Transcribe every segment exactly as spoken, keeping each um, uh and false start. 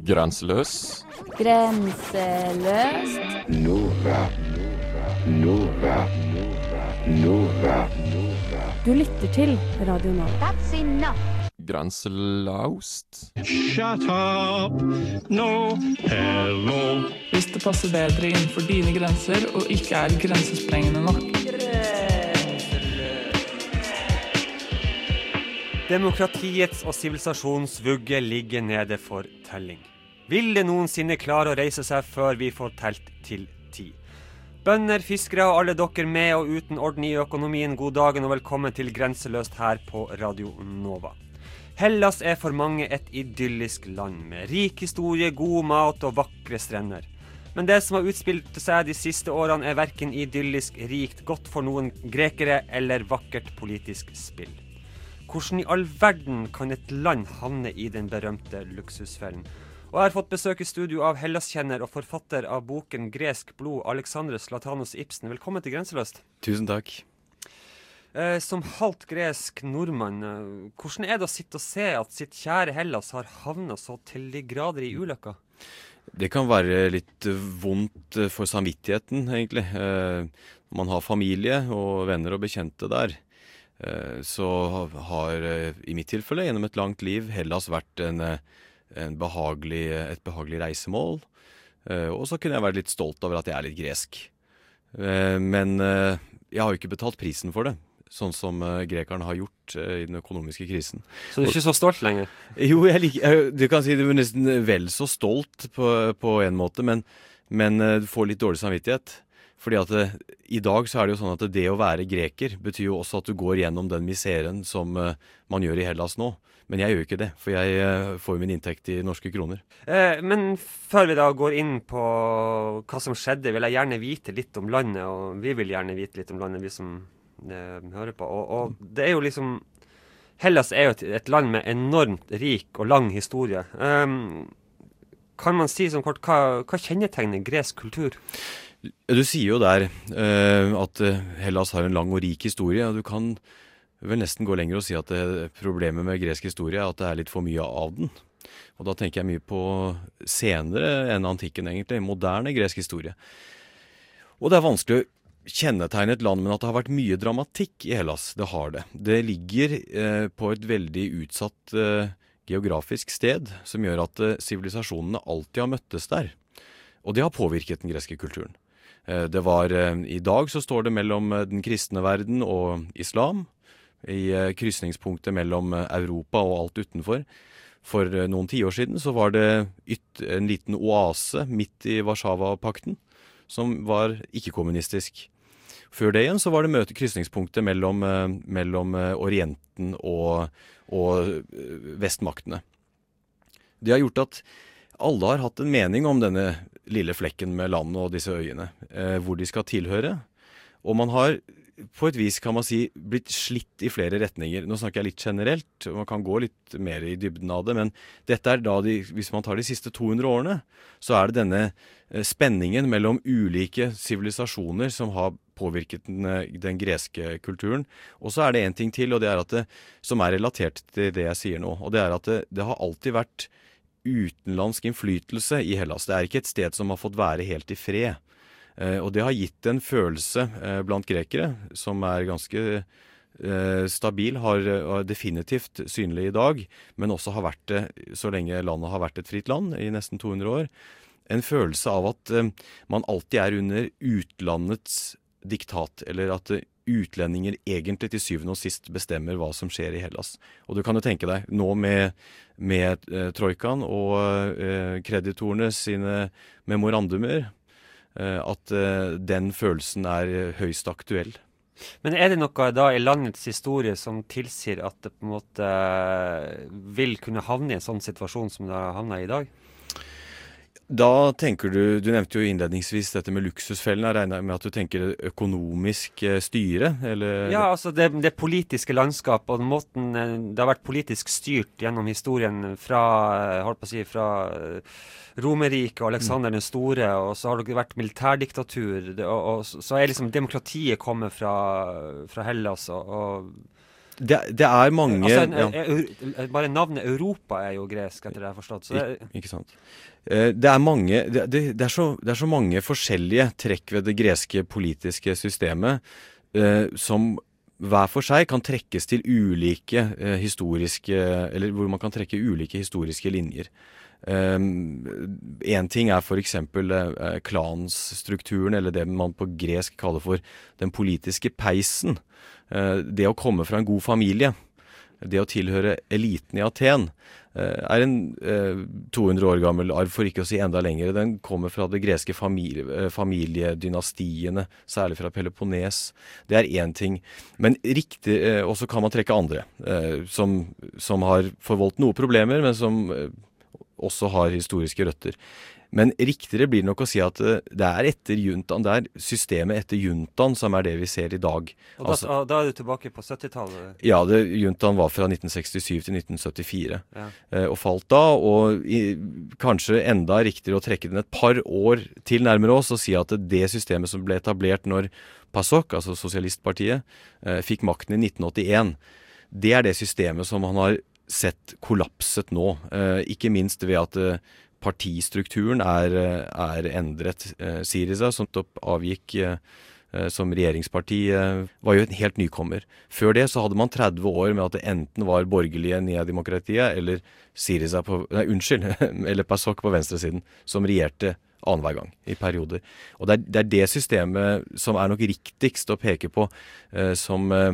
Grenseløs. Grenseløst. Nova. Nova. Nova. Du lytter til Radio Nova. That's enough. Grenselaust. Shut up! No, hello. Hvis det passer bedre innenfor dine grenser og ikke er grensesprengende nok. Demokratiets og sivilisasjonsvugge ligger nede for telling. Vil det noensinne klare å reise seg før vi får telt til ti? Bønder, fiskere og alle dere med og uten orden i økonomien, god dagen og velkommen til Grenseløst her på Radio Nova. Hellas er for mange et idyllisk land med rik historie, god mat og vakre strender. Men det som har utspilt seg de siste årene er hverken idyllisk, rikt, godt for noen grekere eller vakkert politisk spill. Hvordan i all verden kan et land havne i den berømte luksusfellen? Og jeg har fått besøk i studio av Hellas-kjenner og forfatter av boken Gresk blod, Alexandros Latanos Ibsen. Velkommen til Grenseløst. Tusen takk. Eh, som halvt gresk nordmann, eh, hvordan er det å sitte og se at sitt kjære Hellas har havnet så til de grader i ulykka? Det kan være litt vondt for samvittigheten, egentlig. Eh, man har familie og venner og bekjente der. Så har i mitt tilfelle gjennom et langt liv Hellas vært en, en behagelig, et behagelig reisemål. Og så kunne jeg vært litt stolt over at jeg er litt gresk. Men jeg har jo ikke betalt prisen for det, sånn som grekerne har gjort i den økonomiske krisen. Så du er ikke så stolt lenger? Jo, jeg liker, du kan si du er nesten vel så stolt på, på en måte, men, men du får litt dårlig samvittighet. Fordi at det, i dag så er det jo sånn at det å være greker betyr jo også at du går gjennom den miseren som uh, man gjør i Hellas nå. Men jeg gjør ikke det, for jeg uh, får min inntekt i norske kroner. Eh, men før vi da går inn på hva som skjedde, vil jeg gjerne vite litt om landet, og vi vil gjerne vite litt om landet, vi som eh, hører på. Og, og det er jo liksom, Hellas er jo et, et land med enormt rik og lang historie. Um, kan man si sånn kort, hva, hva kjennetegner gresk kultur? Du sier jo der uh, at Hellas har en lang og rik historie, og du kan vel nesten gå lenger og si at det, problemet med gresk historie er at det er litt for mye av den. Og da tenker jeg mye på senere enn antikken egentlig, moderne gresk historie. Og det er vanskelig å kjennetegne et land, men at det har vært mye dramatikk i Hellas, det har det. Det ligger uh, på et veldig utsatt uh, geografisk sted, som gjør at sivilisasjonene uh, alltid har møttes der. Og det har påvirket den greske kulturen. Det var, i dag så står det mellom den kristne verden og islam, i krysningspunktet mellom Europa og alt utenfor. For noen tiår siden så var det yt, en liten oase midt i Warszawa-pakten, som var ikke-kommunistisk. Før det igjen så var det møte krysningspunktet mellom, mellom Orienten og, og vestmaktene. Det har gjort at alle har hatt en mening om denne lille flekken med landet og disse øyene, eh, hvor de skal tilhøre. Og man har på et vis, kan man si, blitt slitt i flere retninger. Nå snakker jeg litt generelt, man kan gå litt mer i dybden av det, men dette er da, de, hvis man tar de siste to hundre årene, så er det denne eh, spenningen mellom ulike sivilisasjoner som har påvirket den, den greske kulturen. Og så er det en ting til, og det er at det, som er relatert til det jeg sier nå, og det er at det, det har alltid vært utenlandsk innflytelse i Hellas. Det er ikke et sted som har fått være helt i fred. Eh, og det har gitt en følelse eh, blant grekere, som er ganske eh, stabil, har, har definitivt synlig i dag, men også har vært det, så lenge landet har vært et fritt land i nesten to hundre år, en følelse av at eh, man alltid er under utlandets diktat, eller at eh, utlendinger egentlig til syvende og sist bestemmer hva som skjer i Hellas. Og du kan jo tenke deg, nå med, med eh, Troikaen og eh, kreditorene sine memorandumer, eh, at eh, den følelsen er eh, høyst aktuell. Men er det noe da i landets historie som tilsier at det på en måte vil kunne havne i en sånn situasjon som det har havnet i dag? Da tenker du, du nevnte jo innledningsvis dette med luksusfellen, jeg regner med at du tenker økonomisk styre, eller? Ja, altså det, det politiske landskap og den måten det har vært politisk styrt gjennom historien fra, holdt på å si, fra Romerriket og Alexander den store, og så har det vært militærdiktatur, og, og så er liksom demokratiet kommet fra, fra Hellas, og, og det, det er mange Altså, en, ja. e- bare navnet Europa er jo gresk, etter det jeg har forstått. Så det, Ik- ikke sant. Eh, Det er mange det, det, det, er så, det er så mange forskjellige trekk ved det greske politiske systemet eh, som hver for seg kan trekkes til ulike eh, historiske eller hvor man kan trekke ulike historiske linjer. Um, en ting er for eksempel eh, klansstrukturen, eller det man på gresk kaller for den politiske peisen. Eh, det å komme fra en god familie, det å tilhøre eliten i Aten, eh, er en eh, to hundre år gammel arv, for ikke å si enda lenger. Den kommer fra det greske familie, eh, familiedynastiene, særlig fra Peloponnes. Det er en ting. Men riktig, eh, også kan man trekke andre, eh, som, som har forvoldt noen problemer, men som eh, også har historiske røtter. Men riktigere blir det nok å si at eh, det er etter juntaen, det er systemet etter juntaen som er det vi ser i dag. og da, Altså, da er du tilbake på syttitallet. ja, det, juntaen var fra nitten sekstisju til nitten syttifire, Ja. eh, og falt da, og i, kanskje enda riktigere å trekke den et par år til nærmere oss og si at det systemet som ble etablert når PASOK, altså Sosialistpartiet, eh, fikk makten i nitten åttien, det er det systemet som han har sett kollapset nå, eh, ikke minst ved at eh, partistrukturen er, eh, er endret. Eh, Syriza, som topp avgikk eh, eh, som regjeringsparti, eh, var jo en helt nykommer. Før det så hadde man tretti år med at det enten var borgerlige Nya Demokratiet, eller Syriza på, nei, unnskyld, eller PASOK på venstresiden, som regjerte annenhver gang i perioder. Og det er, det er det systemet som er nok riktigst å peke på, eh, som eh,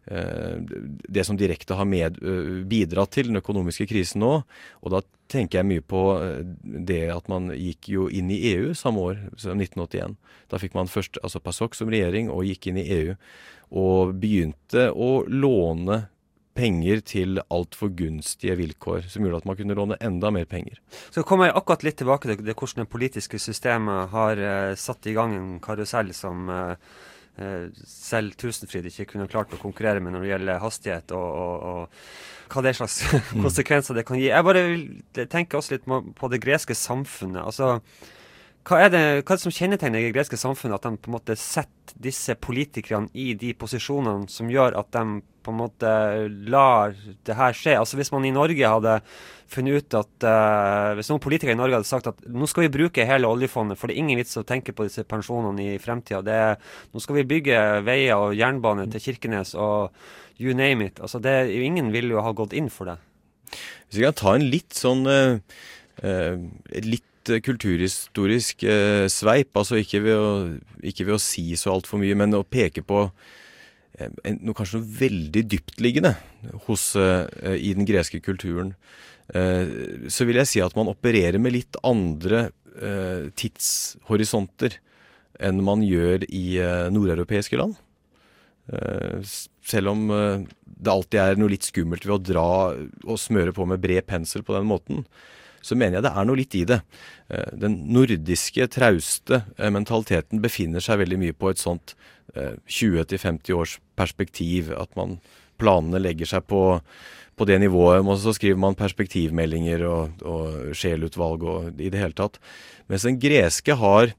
det som direkte har med, bidratt til den økonomiske krisen nå, og da tenker jeg mye på det at man gikk jo inn i E U samme år, som nitten åttien. Da fikk man først altså PASOK som regjering og gikk inn i E U, og begynte å låne penger til alt for gunstige vilkår, som gjorde at man kunne låne enda mer penger. Så kommer jeg akkurat litt tilbake til det, hvordan det politiske systemet har uh, satt i gang en karusell som uh, uh, selv Tusenfryd ikke kunne klart å konkurrere med når det gjelder hastighet og, og, og hva det er slags konsekvenser det kan gi. Jeg bare vil tenke også litt på det greske samfunnet. Altså, hva er det, hva er det som kjennetegner det greske samfunnet, at de på en måte setter disse politikerne i de posisjonene som gjør at de på en måte lar det her skje? Altså hvis man i Norge hadde funnet ut at, uh, hvis noen politikere i Norge hadde sagt at nå skal vi bruke hele oljefondet, for det er ingen vits å tenke på disse pensjonene i fremtiden. Det er, nå skal vi bygge veier og jernbane til Kirkenes og you name it. Altså det, ingen vil jo ha gått inn for det. Hvis jeg kan ta en litt sånn, uh, uh, litt kulturhistorisk eh, sveip, altså ikke ved, å, ikke ved å si så alt for mye, men å peke på eh, noe kanskje noe veldig dyptliggende hos, eh, i den greske kulturen, eh, så vil jeg si at man opererer med litt andre eh, tidshorisonter enn man gjør i eh, nordeuropeiske land. Eh, selv om eh, det alltid er noe litt skummelt ved å dra og smøre på med bred pensel på den måten, så mener jeg det er noe litt i det. Den nordiske, trauste mentaliteten befinner seg veldig mye på et sånt tjue til femti års perspektiv, at man planene legger seg på, på det nivået, og så skriver man perspektivmeldinger og, og sjelutvalg og i det hele tatt. Mens den greske har,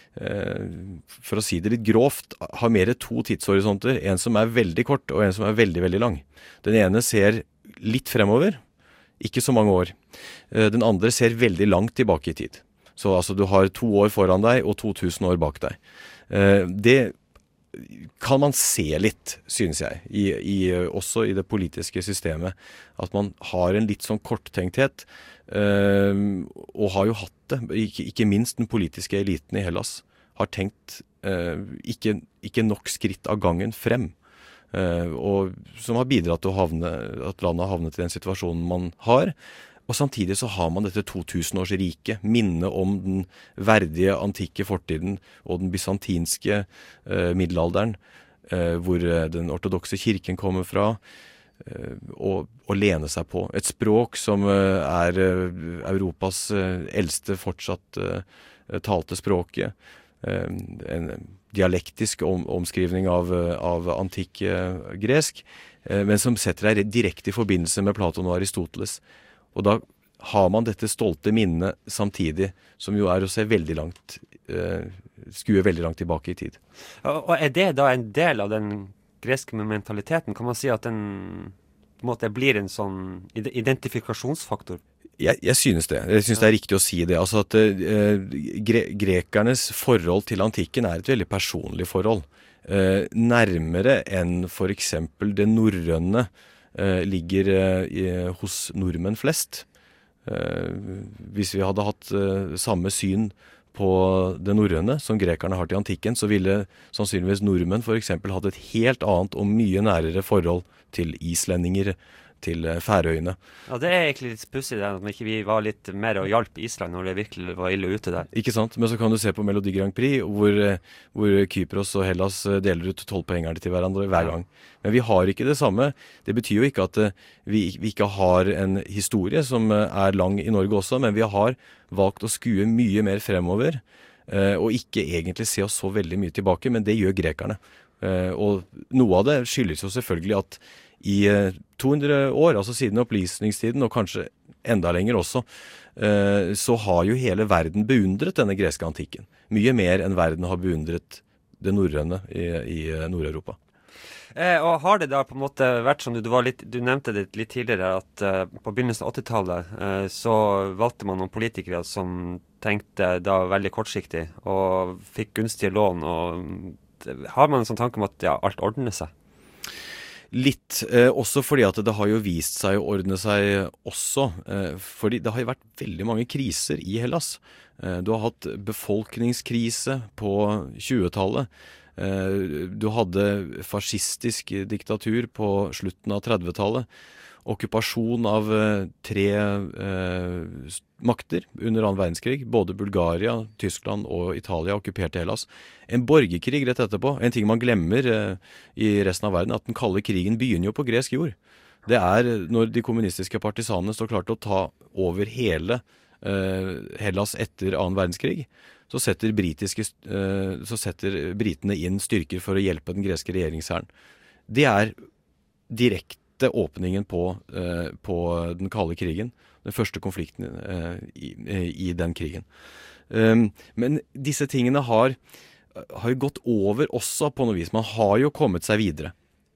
for å si det litt grovt, har mer to tidshorisonter, en som er veldig kort og en som er veldig, veldig lang. Den ene ser litt fremover, ikke så mange år. Den andre ser veldig langt tilbake i tid. Så altså, du har to år foran deg og to tusen år bak deg. Det kan man se litt, synes jeg, i, i, også i det politiske systemet. At man har en litt sånn korttenkthet, og har jo hatt det. Ikke, ikke minst den politiske eliten i Hellas har tenkt ikke, ikke nok skritt av gangen frem. Uh, og som har bidratt til å havne, at landet har havnet i den situasjonen man har. Og samtidig så har man dette to tusen års rike, minne om den verdige antikke fortiden og den bysantinske uh, middelalderen, uh, hvor uh, den ortodokse kirken kommer fra, uh, og, og lene seg på. Et språk som uh, er uh, Europas uh, eldste fortsatt uh, talte språket, uh, en dialektisk om, omskrivning av, av antikk eh, gresk, eh, men som setter deg direkte i forbindelse med Platon og Aristoteles. Og da har man dette stolte minnet samtidig, som jo er å se veldig langt, eh, skue veldig langt tilbake i tid. Og er det da en del av den greske mentaliteten? Kan man si at den på en måte blir en sånn identifikasjonsfaktor? Jeg, jeg synes det. Jeg synes det er riktig å si det. Altså at eh, gre grekernes forhold til antikken er et veldig personlig forhold. Eh, nærmere enn for eksempel det norrøne eh, ligger eh, i, hos nordmenn flest. Eh, hvis vi hadde hatt eh, samme syn på det norrøne som grekerne har til antikken, så ville sannsynligvis nordmenn for eksempel hatt et helt annet og mye nærere forhold til islendinger, til Færøyene. Ja, det er egentlig litt pussig det, at ikke vi var litt mer og hjalp Island når det virkelig var ille ute der. Ikke sant? Men så kan du se på Melodi Grand Prix, hvor, hvor Kypros og Hellas deler ut tolvpoengerne til hverandre hver gang. Men vi har ikke det samme. Det betyr jo ikke at vi, vi ikke har en historie som er lang i Norge også, men vi har valgt å skue mye mer fremover, og ikke egentlig se oss så veldig mye tilbake, men det gjør grekerne. Og noe av det skyldes jo selvfølgelig at i to hundre år, altså siden opplysningstiden, og kanskje enda lenger også, så har jo hele verden beundret denne greske antikken. Mye mer enn verden har beundret det norrøne i, i Nord-Europa. Eh, og har det da på en måte vært som du, du, var litt, du nevnte det litt tidligere, at uh, på begynnelsen av åttitallet uh, så valgte man noen politikere som tenkte da veldig kortsiktig, og fikk gunstige lån, og har man en sånn tanke om at ja, alt ordner seg? Litt, eh, også fordi at det har jo vist seg å ordne seg også, eh, fordi det har jo vært veldig mange kriser i Hellas. Eh, du har hatt befolkningskrise på tjuetallet, eh, du hadde fascistisk diktatur på slutten av trettitallet, okkupasjon av eh, tre eh, makter under annen verdenskrig, både Bulgaria, Tyskland og Italia okkuperte Hellas. En borgerkrig rett etterpå, en ting man glemmer eh, i resten av verden, at den kalde krigen begynner jo på gresk jord. Det er når de kommunistiske partisanene står klart til å ta over hele eh, Hellas etter annen verdenskrig, så setter, britiske, eh, så setter britene inn styrker for å hjelpe den greske regjeringshæren. Det er direkte åpningen på, eh, på den kalde krigen, den første konflikten eh, i, i den krigen. Um, men disse tingene har, har jo gått over også på noe vis. Man har jo kommet seg videre.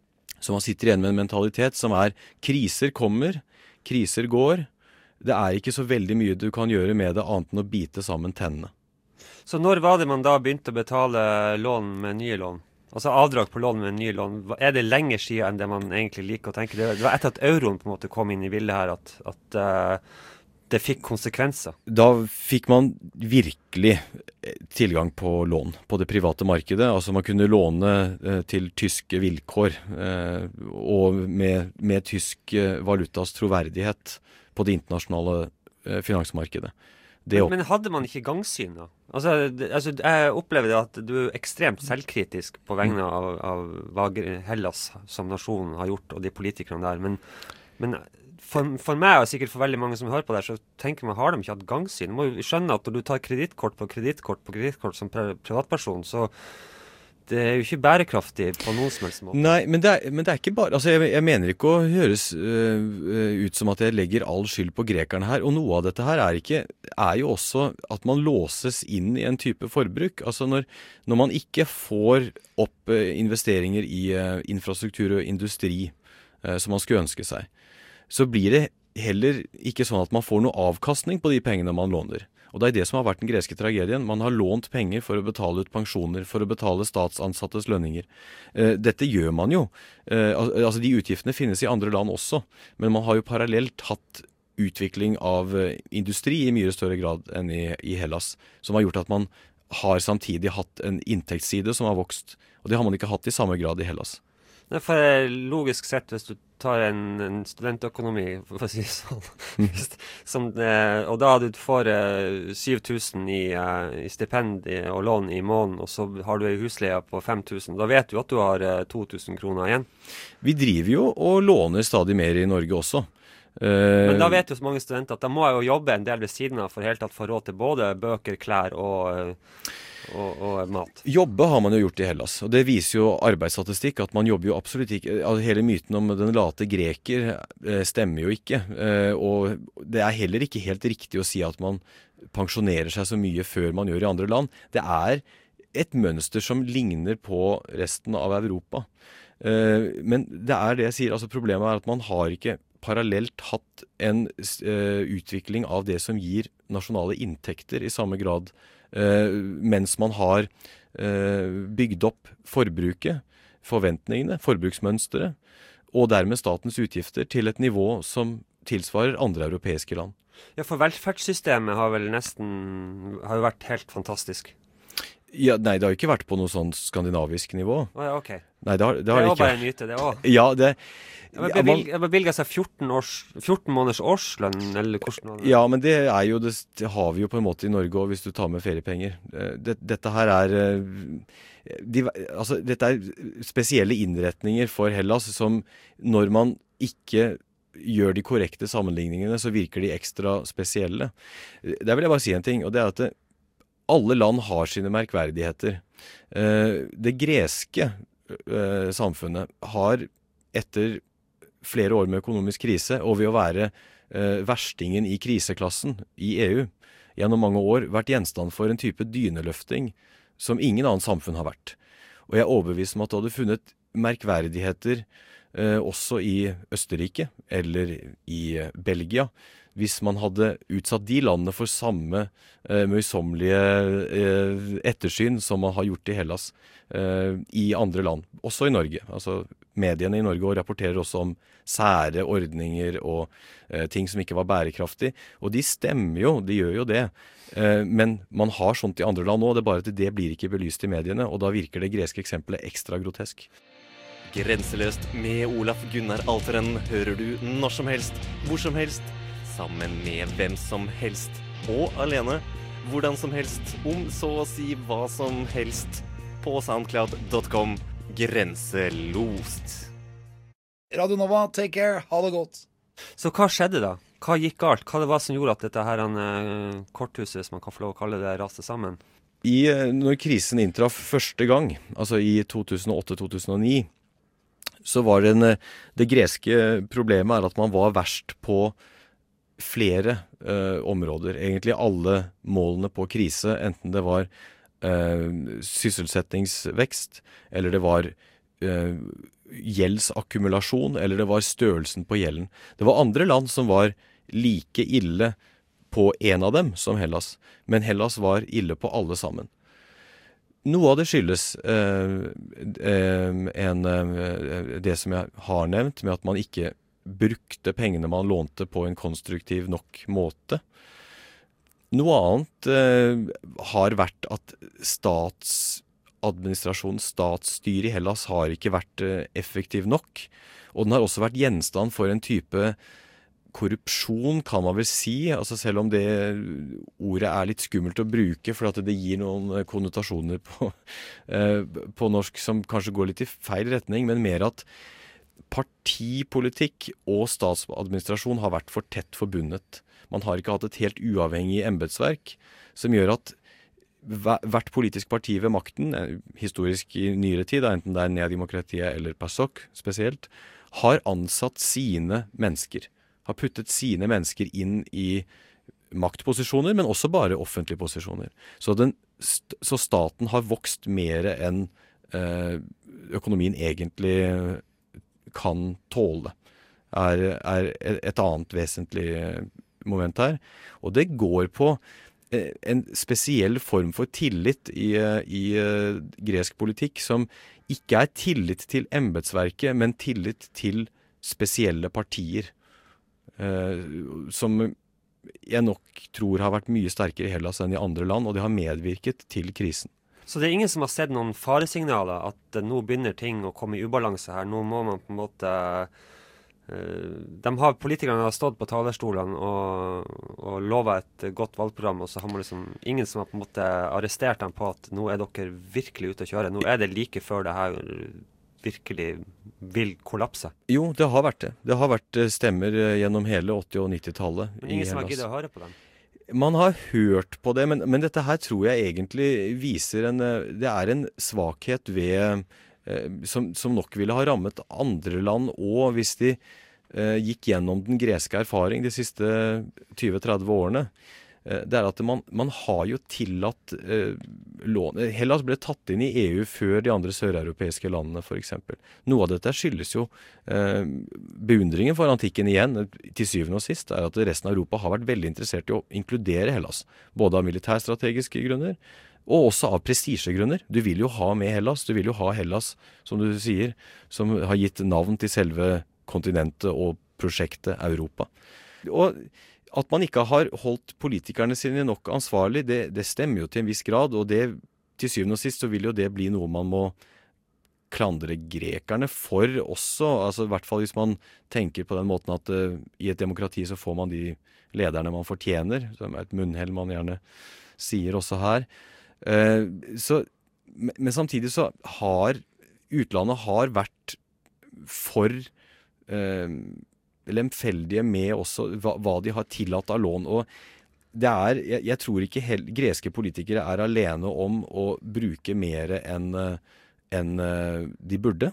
Så man sitter igjen med en mentalitet som er kriser kommer, kriser går. Det er ikke så veldig mye du kan gjøre med det annet enn å bite sammen tennene. Så når var det man da begynte å betale lån med nye lån? Altså avdrag på lån med nye lån. Er det lenger siden enn det man egentlig liker å tenke? Det var etter at euroen på en måte kom inn i bildet her, at, at uh, det fikk konsekvenser. Da fikk man virkelig tilgang på lån på det private markedet. Altså man kunne låne uh, til tyske vilkår, uh, og med, med tysk uh, valutas troverdighet på det internasjonale uh, finansmarkedet. Men, men hadde man ikke gangsyn da? Altså, det, altså, jeg opplever det at du er ekstremt selvkritisk på vegne av, av hva Hellas som nasjon har gjort, og de politikerne der. Men, men for, for meg, og sikkert for veldig mange som hører på det, så tenker man, har de ikke hatt gangsyn? Du må jo skjønne at når du tar kredittkort på kredittkort på kredittkort som privatperson, så det er jo ikke bærekraftig på noen som helst måte. Nei, men det er, men det er ikke bare, altså jeg, jeg mener ikke å høres uh, ut som at jeg legger all skyld på grekerne her, og noe av dette her er ikke, er jo også at man låses inn i en type forbruk. Altså når, når man ikke får opp uh, investeringer i uh, infrastruktur og industri uh, som man skulle ønske seg, så blir det heller ikke sånn at man får noe avkastning på de pengene man låner. Og det er det som har vært den greske tragedien. Man har lånt penger for å betale ut pensjoner, for å betale statsansattes lønninger. Eh, dette gjør man jo. Eh, al altså de utgiftene finnes i andre land også, men man har jo parallelt hatt utvikling av eh, industri i mye større grad enn i, i Hellas, som har gjort at man har samtidig hatt en inntektsside som har vokst, og det har man ikke hatt i samme grad i Hellas. Nei, for logisk sett, hvis du tar en, en studentøkonomi, for å si det sånn, som, eh, og da du får eh, syv tusen i, eh, i stipend i, og lån i måneden, og så har du en husleie på fem tusen, da vet du at du har eh, to tusen kroner igjen. Vi driver jo og låner stadig mer i Norge også. Uh, Men da vet jo så mange studenter at da må jeg jo jobbe en del ved siden av for helt tatt få råd til både bøker, klær og... Og, og mat. Jobbe har man jo gjort i Hellas, og det viser jo arbeidsstatistikk at man jobber jo absolutt ikke, altså hele myten om den late greker eh, stemmer jo ikke, eh, og det er heller ikke helt riktig å si at man pensjonerer seg så mye før man gjør i andre land. Det er et mønster som ligner på resten av Europa. Eh, men det er det jeg sier, altså problemet er at man har ikke parallelt hatt en uh, utvikling av det som gir nasjonale inntekter i samme grad, uh, mens man har uh, bygd opp forbruket, forventningene, forbruksmønstret, og dermed statens utgifter til et nivå som tilsvarer andre europeiske land. Ja, for velferdssystemet har vel nesten, har jo vært helt fantastisk. Ja, nei, det har jo ikke vært på noe sånn skandinavisk nivå. Å ja, ok. Nei, det har det, Det har er det jo ikke. bare en myte, det også. Ja, det... Jeg bevilger, bevilger seg fjorten, års, fjorten måneders årslønn, eller hvordan var det? Ja, men det er jo, det, det har vi jo på en måte i Norge også, hvis du tar med feriepenger. Det, dette her er, de, altså, dette er spesielle innretninger for Hellas, som når man ikke gjør de korrekte sammenligningene, så virker de ekstra spesielle. Der vil jeg bare si en ting, og det er at det, alle land har sine merkverdigheter. Det greske samfunnet har etter flere år med økonomisk krise, og ved å være eh, verstingen i kriseklassen i E U, gjennom mange år vært gjenstand for en type dyneløfting som ingen annen samfunn har vært. Og jeg er overbevist om at du hadde funnet merkverdigheter eh, også i Østerrike, eller i eh, Belgia, hvis man hadde utsatt de landene for samme eh, møysommelige eh, ettersyn som man har gjort i Hellas eh, i andre land, også i Norge. Altså mediene i Norge rapporterer også om sære ordninger og eh, ting som ikke var bærekraftig. Og de stemmer jo, de gjør jo det. Eh, men man har sånt i andre land også, det er bare at det blir ikke belyst i mediene, og da virker det greske eksempelet ekstra grotesk. Grenseløst med Olaf Gunnar Alteren hører du når som helst, hvor som helst, sammen med hvem som helst, og alene, hvordan som helst, om så å si hva som helst, på soundcloud punktum com, grenselost. Radio Nova, take care, ha det godt. Så hva skjedde da? Hva gikk galt? Hva det var som gjorde at dette her uh, korthuset, som man kan få lov å kalle det, raste sammen? I, når krisen inntraff første gang, altså i to tusen og åtte til to tusen og ni, så var det, en, det greske problemet er at man var verst på flere eh, områder. Egentlig alle målene på krise, enten det var eh, sysselsettingsvekst, eller det var eh, gjeldsakkumulasjon, eller det var størrelsen på gjelden. Det var andre land som var like ille på en av dem som Hellas, men Hellas var ille på alle sammen. Noe av det skyldes eh, eh, en, eh, det som jeg har nevnt, med at man ikke brukte pengene man lånte på en konstruktiv nok måte. Noe annet eh, har vært at statsadministrasjonen, statsstyret i Hellas har ikke vært eh, effektiv nok, og den har også vært gjenstand for en type korrupsjon, kan man vel si, altså selv om det ordet er litt skummelt å bruke, for at det gir noen konnotasjoner på, eh, på norsk som kanskje går litt i feil retning, men mer at partipolitikk og statsadministrasjon har vært for tett forbundet. Man har ikke hatt et helt uavhengig embetsverk, som gjør at hvert politisk parti ved makten, historisk i nyere tid, enten det er Nea Demokratia eller PASOK spesielt, har ansatt sine mennesker. Har puttet sine mennesker inn i maktposisjoner, men også bare offentlige posisjoner. Så, den, så staten har vokst mer enn eh, økonomien egentlig kan tåle, er, er et annet vesentlig moment her. Og det går på en spesiell form for tillit i, i gresk politikk, som ikke er tillit til embetsverket, men tillit til spesielle partier, eh, som jeg nok tror har vært mye sterkere i Hellas enn i andre land, og det har medvirket til krisen. Så det er ingen som har sett noen faresignaler, at uh, nå begynner ting å komme i ubalanse her. Nå må man på en måte... Uh, de har, politikerne har stått på talerstolene og, og lovet et godt valgprogram, og så har man liksom ingen som har på en måte arrestert dem på at nå er dere virkelig ute å kjøre. Nå er det like før det her virkelig vil kollapse. Jo, det har vært det. Det har vært stemmer gjennom hele åtti- og nittitallet. Men ingen som har giddet å høre på dem? Man har hørt på det, men, men dette her tror jeg egentlig viser en, det er en svakhet ved, eh, som, som nok ville ha rammet andre land, og hvis de eh, gikk gjennom den greske erfaring de siste tjue til tretti årene, det er at man, man har jo tillatt eh, lån. Hellas ble tatt inn i E U før de andre søreuropeiske landene, for eksempel. Noe av dette skyldes jo eh, beundringen for antikken igjen, til syvende og sist, er at resten av Europa har vært veldig interessert i å inkludere Hellas, både av militærstrategiske grunner, og også av prestisjegrunner. Du vil jo ha med Hellas, du vil jo ha Hellas, som du sier, som har gitt navn til selve kontinentet og prosjektet Europa. Og at man ikke har holdt politikerne sine nok ansvarlig, det, det stemmer jo til en viss grad, og det, til syvende og sist så vil jo det bli noe man må klandre grekerne for også, altså i hvert fall hvis man tenker på den måten at uh, i et demokrati så får man de lederne man fortjener, som er et munnhell man gjerne sier også her. Uh, så, men samtidig så har utlandet har vært for uh, lemfeldige med også hva, hva de har tillatt av lån, og det er, jeg, jeg tror ikke hel, greske politikere er alene om å bruke mer enn enn de burde.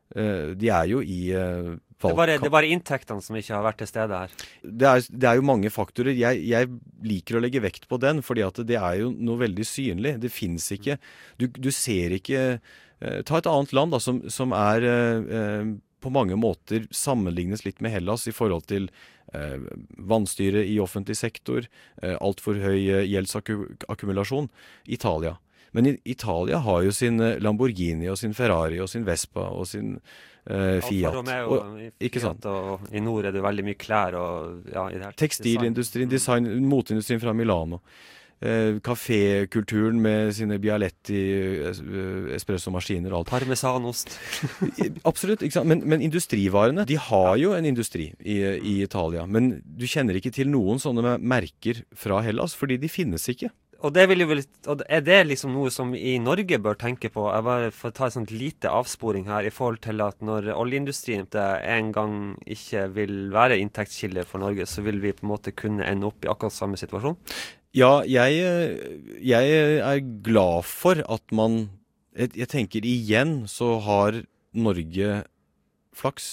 De er jo i valgkamp. Det er bare, det er bare inntektene som ikke har vært til stede her. Det er, det er jo mange faktorer. Jeg, jeg liker å legge vekt på den, fordi at det er jo noe veldig synlig. Det finnes ikke, du, du ser ikke, ta et annet land da, som, som er eh, på mange måter sammenlignes litt med Hellas i forhold til eh, vannstyre i offentlig sektor, eh, alt for høy gjeldsakkumulasjon. Italia. Men i, Italia har jo sin Lamborghini og sin Ferrari og sin Vespa og sin eh, Fiat. Alfa Romeo, og, ikke sant? Og i nord er det veldig mye klær og ja, i det her tekstilindustrien, design, moteindustrien fra Milano. Eh, kafékulturen med sine Bialetti, espresso-maskiner og alt. Parmesanost. Absolutt, ikke sant? Men, men industrivarene, de har jo en industri i, i Italia, men du kjenner ikke til noen sånne merker fra Hellas, fordi de finnes ikke. Og det vil jo vel, og er det liksom noe som i Norge bør tenke på? Jeg bare får ta en sånn lite avsporing her i forhold til at når oljeindustrien en gang ikke vil være inntektskilde for Norge, så vil vi på en måte kunne ende opp i akkurat samme situasjon? Ja, jeg, jeg er glad for at man, jeg, jeg tenker igjen så har Norge flaks.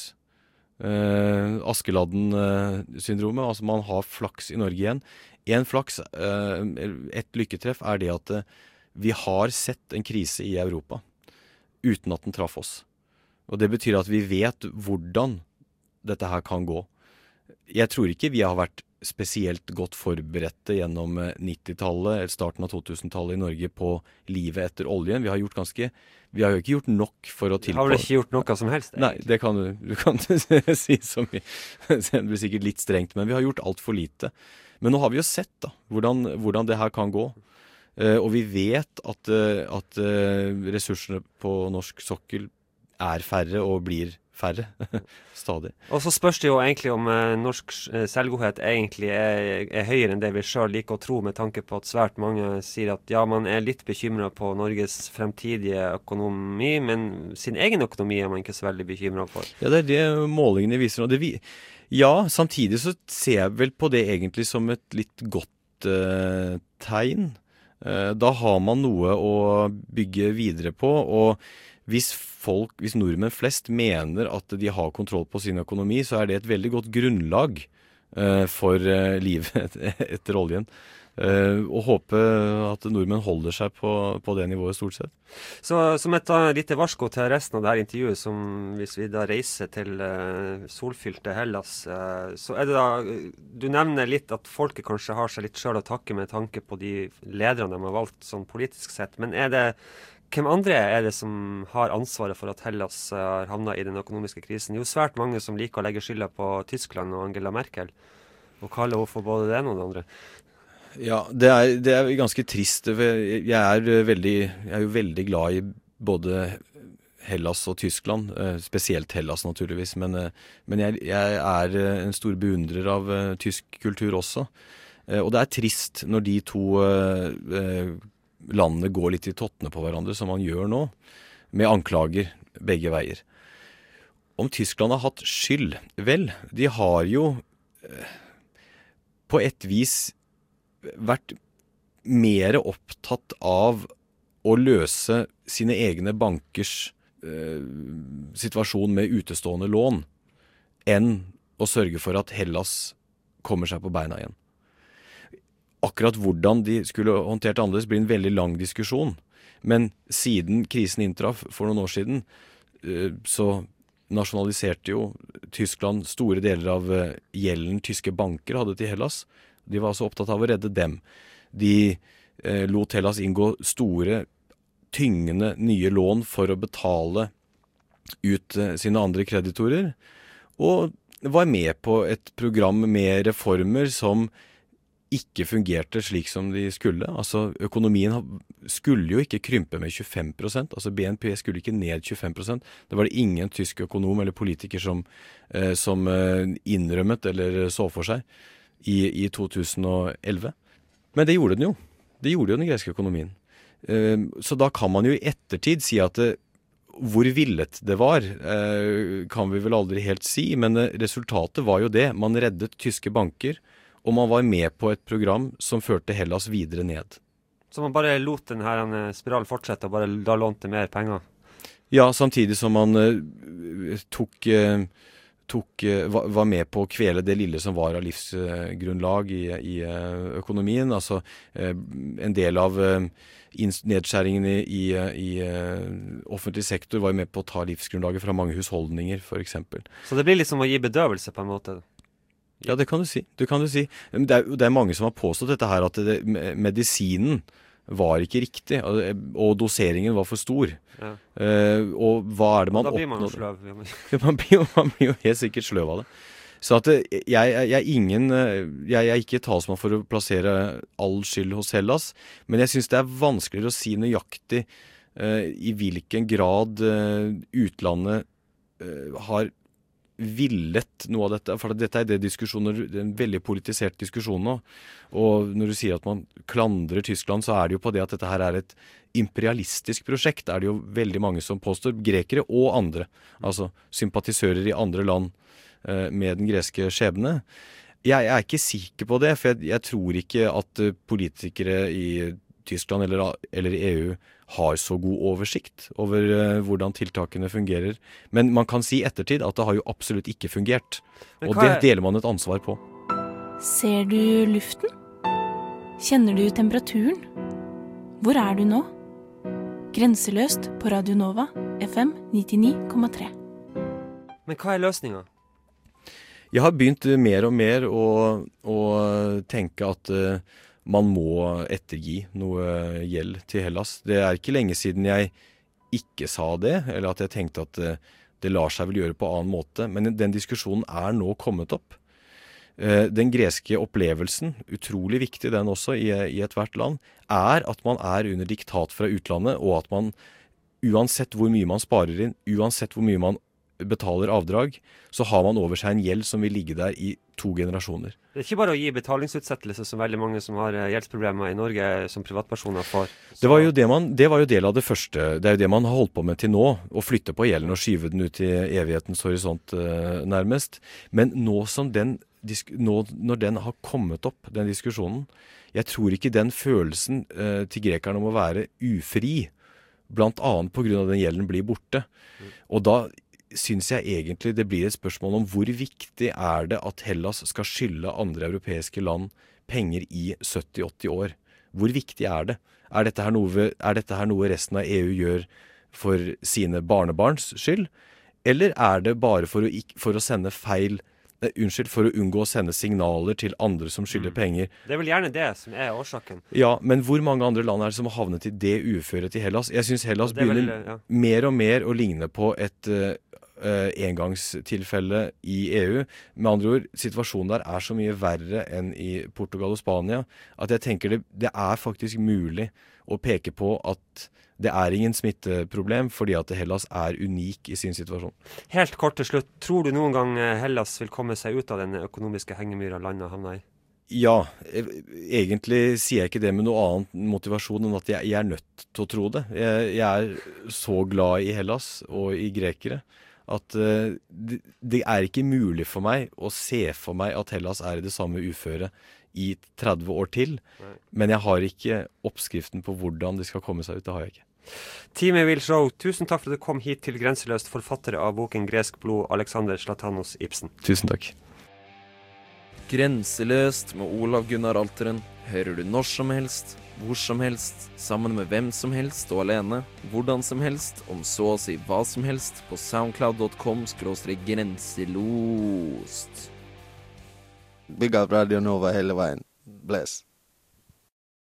Eh, Askeladden-syndromet, altså man har flaks i Norge igjen. En flaks, eh, et lykketreff er det at eh, vi har sett en krise i Europa uten at den traff oss. Og det betyr at vi vet hvordan dette her kan gå. Jeg tror ikke vi har vært spesielt godt forberedte gjennom nittitallet, eller starten av totusentallet i Norge på livet etter oljen. Vi har gjort ganske, vi har jo ikke gjort nok for å tilpå... Har vel ikke gjort noe som helst? Egentlig. Nei, det kan du, du kan si så mye. Det blir sikkert litt strengt, men vi har gjort alt for lite. Men nå har vi jo sett da, hvordan, hvordan det her kan gå. Uh, og vi vet at, uh, at uh, ressursene på norsk sokkel er færre og blir færre, stadig. Og så spørs det jo egentlig om uh, norsk selvgodhet egentlig er, er høyere enn det vi selv liker å tro, med tanke på at svært mange sier at ja, man er litt bekymret på Norges fremtidige økonomi, men sin egen økonomi er man ikke så veldig bekymret for. Ja, det er det målingene viser. Og det vi Ja, samtidig så ser jeg vel på det egentlig som et litt godt uh, tegn. Uh, da har man noe å bygge videre på, og hvis folk, hvis nordmenn flest mener at de har kontroll på sin økonomi, så er det et veldig godt grunnlag uh, for uh, livet etter oljen. Uh, og håpe at nordmenn holder seg på, på det nivået stort sett. Så som et uh, lite varsko til resten av det her intervjuet, som hvis vi da reiser til uh, solfylte Hellas, uh, så er det da, du nevner litt at folket kanskje har seg litt selv å takke med tanke på de lederne de har valgt sånn politisk sett, men er det, hvem andre er det som har ansvaret for at Hellas uh, har havnet i den økonomiske krisen? Jo, svært mange som liker å legge skylda på Tyskland og Angela Merkel, og kaller henne for både det ene og det andre. Ja, det er, det er ganske trist. Jeg er, veldig, jeg er jo veldig glad i både Hellas og Tyskland, spesielt Hellas naturligvis, men, men jeg, jeg er en stor beundrer av tysk kultur også. Og det er trist når de to landene går litt i tottene på hverandre, som man gjør nå, med anklager begge veier. Om Tyskland har hatt skyld? Vel, de har jo på et vis vært mer opptatt av å løse sine egne bankers eh, situasjon med utestående lån, enn å sørge for at Hellas kommer seg på beina igjen. akkurat hvordan de skulle håndtert annerledes blir en veldig lang diskusjon. Men siden krisen inntraff for noen år siden, så nasjonaliserte jo Tyskland store deler av gjelden tyske banker hadde til Hellas. De var altså opptatt av å redde dem. De eh, lot Hellas inngå store, tyngende nye lån for å betale ut eh, sine andre kreditorer, og var med på et program med reformer som ikke fungerte slik som de skulle. Altså, økonomien skulle jo ikke krympe med tjuefem prosent. Altså, B N P skulle ikke ned tjuefem prosent. Det var det ingen tysk økonom eller politiker som, eh, som eh, innrømmet eller så for seg i, i to tusen og elleve. Men det gjorde den jo. Det gjorde jo den greske økonomien. Eh, så da kan man jo i ettertid si at det, hvor villet det var, eh, kan vi vel aldri helt si, men eh, resultatet var jo det. Man reddet tyske banker, og man var med på et program som førte Hellas videre ned. Så man bare lot den her spiralen fortsette, og bare da lånte mer penger? Ja, samtidig som man uh, tok, uh, tok, uh, var, var med på å kvele det lille som var av livsgrunnlag uh, i, i uh, økonomien. Altså uh, en del av uh, nedskjæringen i, i, i uh, offentlig sektor var med på å ta livsgrunnlaget fra mange husholdninger, for eksempel. Så det blir liksom å gi bedøvelse på en måte? Ja, det kan du si. Det kan du si. Det er, det er mange som har påstått dette her, at det, medisinen var ikke riktig, og doseringen var for stor. Ja. Uh, og hva er det man oppnår? Da blir man jo sløv. man, blir, man blir jo helt sikkert sløv av det. Så at jeg, jeg, jeg, ingen, jeg, jeg er ikke talsmann for å plassere all skyld hos Hellas, men jeg synes det er vanskeligere å si nøyaktig uh, i hvilken grad uh, utlandet uh, har villet noe av dette, for dette er det diskusjoner, det er en veldig politisert diskusjon nå, og når du sier at man klandrer Tyskland, så er det jo på det at dette her er et imperialistisk prosjekt, er det jo veldig mange som påstår, grekere og andre, altså sympatisører i andre land eh, med den greske skjebne. Jeg, jeg er ikke sikker på det, for jeg, jeg tror ikke at politikere i Tyskland eller, eller i E U har så god oversikt over uh, hvordan tiltakene fungerer. Men man kan si i ettertid at det har jo absolutt ikke fungert. Og det deler man et ansvar på. Ser du luften? Kjenner du temperaturen? Hvor er du nå? Grenseløst på Radio Nova, F M nittini komma tre. Men hva er løsningen? Jeg har begynt mer og mer å, å tenke at uh, man må ettergi noe gjeld til Hellas. Det er ikke lenge siden jeg ikke sa det, eller at jeg tenkte at det, det lar seg vel gjøre på annen måte, men den diskusjonen er nå kommet opp. Den greske opplevelsen, utrolig viktig den også i, i et hvert land, er at man er under diktat fra utlandet, og at man, uansett hvor mye man sparer inn, uansett hvor mye man betaler avdrag, så har man over seg en gjeld som vil ligge der i to generasjoner. Det er ikke bare å gi betalingsutsettelse som veldig mange som har gjeldsproblemer i Norge som privatpersoner får. Det var jo det man, det var jo del av det første, det er jo det man har holdt på med til nå, å flytte på gjelden og skyve den ut i evighetens horisont uh, nærmest. Men nå som den, nå, når den har kommet opp, den diskusjonen, jeg tror ikke den følelsen uh, til grekerne om å være ufri, blant annet på grunn av den gjelden blir borte. Mm. Og da synes jeg egentlig det blir et spørsmål om hvor viktig er det at Hellas skal skylde andre europeiske land penger i sytti til åtti år. Hvor viktig er det? Er dette her noe, er dette her noe resten av E U gjør for sine barnebarns skyld? Eller er det bare for å, for å sende feil, nei, unnskyld, for å unngå å sende signaler til andre som skylder mm. penger? Det er vel gjerne det som er årsaken. Ja, men hvor mange andre land er det som har havnet i det uføret til Hellas? Jeg synes Hellas vel, begynner ja. mer og mer å ligne på et uh, Uh, engangstilfelle i E U. Med andre ord, situasjonen der er så mye verre enn i Portugal og Spania, at jeg tenker det, det er faktisk mulig å peke på at det er ingen smitteproblem, fordi at Hellas er unik i sin situasjon. Helt kort til slutt, tror du noen gang Hellas vil komme seg ut av den økonomiske hengemyra landet havner i? Ja, egentlig sier jeg ikke det med noe annen motivasjon enn at jeg, jeg er nødt til å tro det. Jeg, jeg er så glad i Hellas og i grekere, at uh, det, det er ikke mulig for meg å se for meg at Hellas er i det samme uføre i tretti år til, Nei. Men jeg har ikke oppskriften på hvordan de skal komme seg ut, det har jeg ikke. Team Evil Show, tusen takk for at du kom hit til Grenseløst, forfattere av boken Gresk blod, Alexander Zlatanos Ibsen. Tusen takk. Grenseløst med Olav Gunnar Alteren hører du når som helst, hvor som helst, sammen med hvem som helst og alene, hvordan som helst, om så å si hva som helst, på soundcloud dot com skråstrek grenselost. Bygg opp Radio Nova hele veien. Bless.